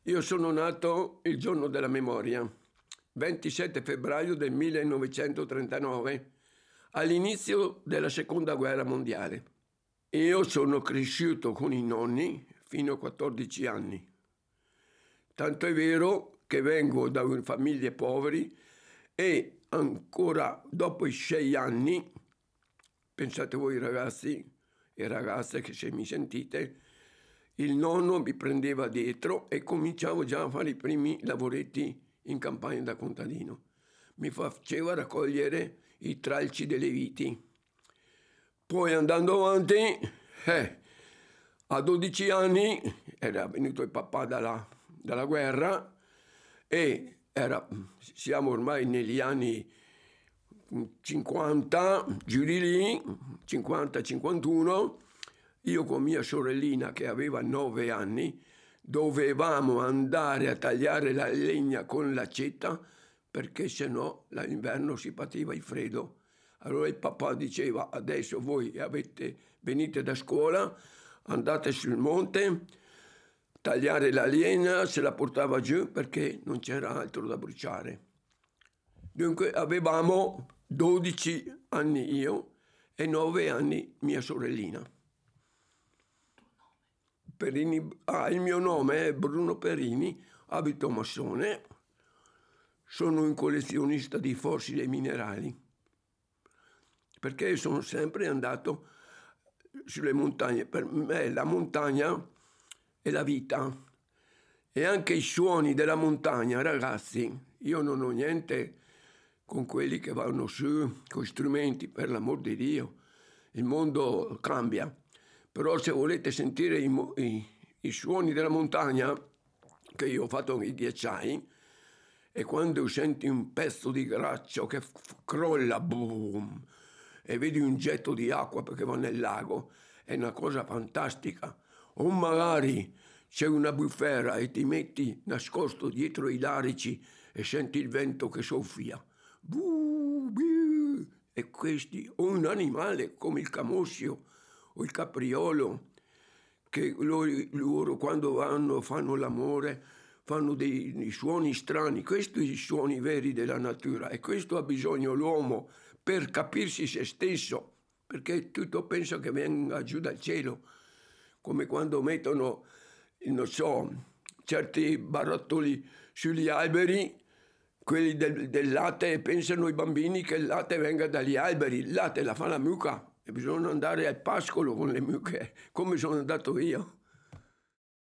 Io sono nato il giorno della memoria, 27 febbraio del 1939, all'inizio della Seconda Guerra Mondiale. Io sono cresciuto con i nonni fino a 14 anni. Tanto è vero che vengo da famiglie poveri e ancora dopo i 6 anni, pensate voi ragazzi e ragazze che se mi sentite, il nonno mi prendeva dietro e cominciavo già a fare i primi lavoretti in campagna da contadino. Mi faceva raccogliere i tralci delle viti. Poi andando avanti, a 12 anni era venuto il papà dalla guerra e siamo ormai negli anni 50, giù di lì, 50-51, io con mia sorellina che aveva 9 anni dovevamo andare a tagliare la legna con l'accetta perché sennò l'inverno si pativa il freddo. Allora il papà diceva: adesso voi venite da scuola, andate sul monte, tagliare la legna, se la portava giù perché non c'era altro da bruciare. Dunque avevamo 12 anni io e 9 anni mia sorellina. Il mio nome è Bruno Perini, abito Massone, sono un collezionista di fossili e minerali, perché sono sempre andato sulle montagne. Per me la montagna è la vita e anche i suoni della montagna, ragazzi, io non ho niente con quelli che vanno su con strumenti, per l'amor di Dio, il mondo cambia. Però se volete sentire i suoni della montagna, che io ho fatto i ghiacciai, e quando senti un pezzo di ghiaccio che crolla, boom, e vedi un getto di acqua perché va nel lago, è una cosa fantastica. O magari c'è una bufera e ti metti nascosto dietro i larici e senti il vento che soffia. E questi, o un animale come il camoscio o il capriolo, che loro quando fanno l'amore fanno dei suoni strani. Questi sono i suoni veri della natura e questo ha bisogno l'uomo per capirsi se stesso, perché tutto pensa che venga giù dal cielo, come quando mettono, non so, certi barattoli sugli alberi, quelli del latte, e pensano i bambini che il latte venga dagli alberi. Il latte la fa la mucca e bisogna andare al pascolo con le mucche, come sono andato io.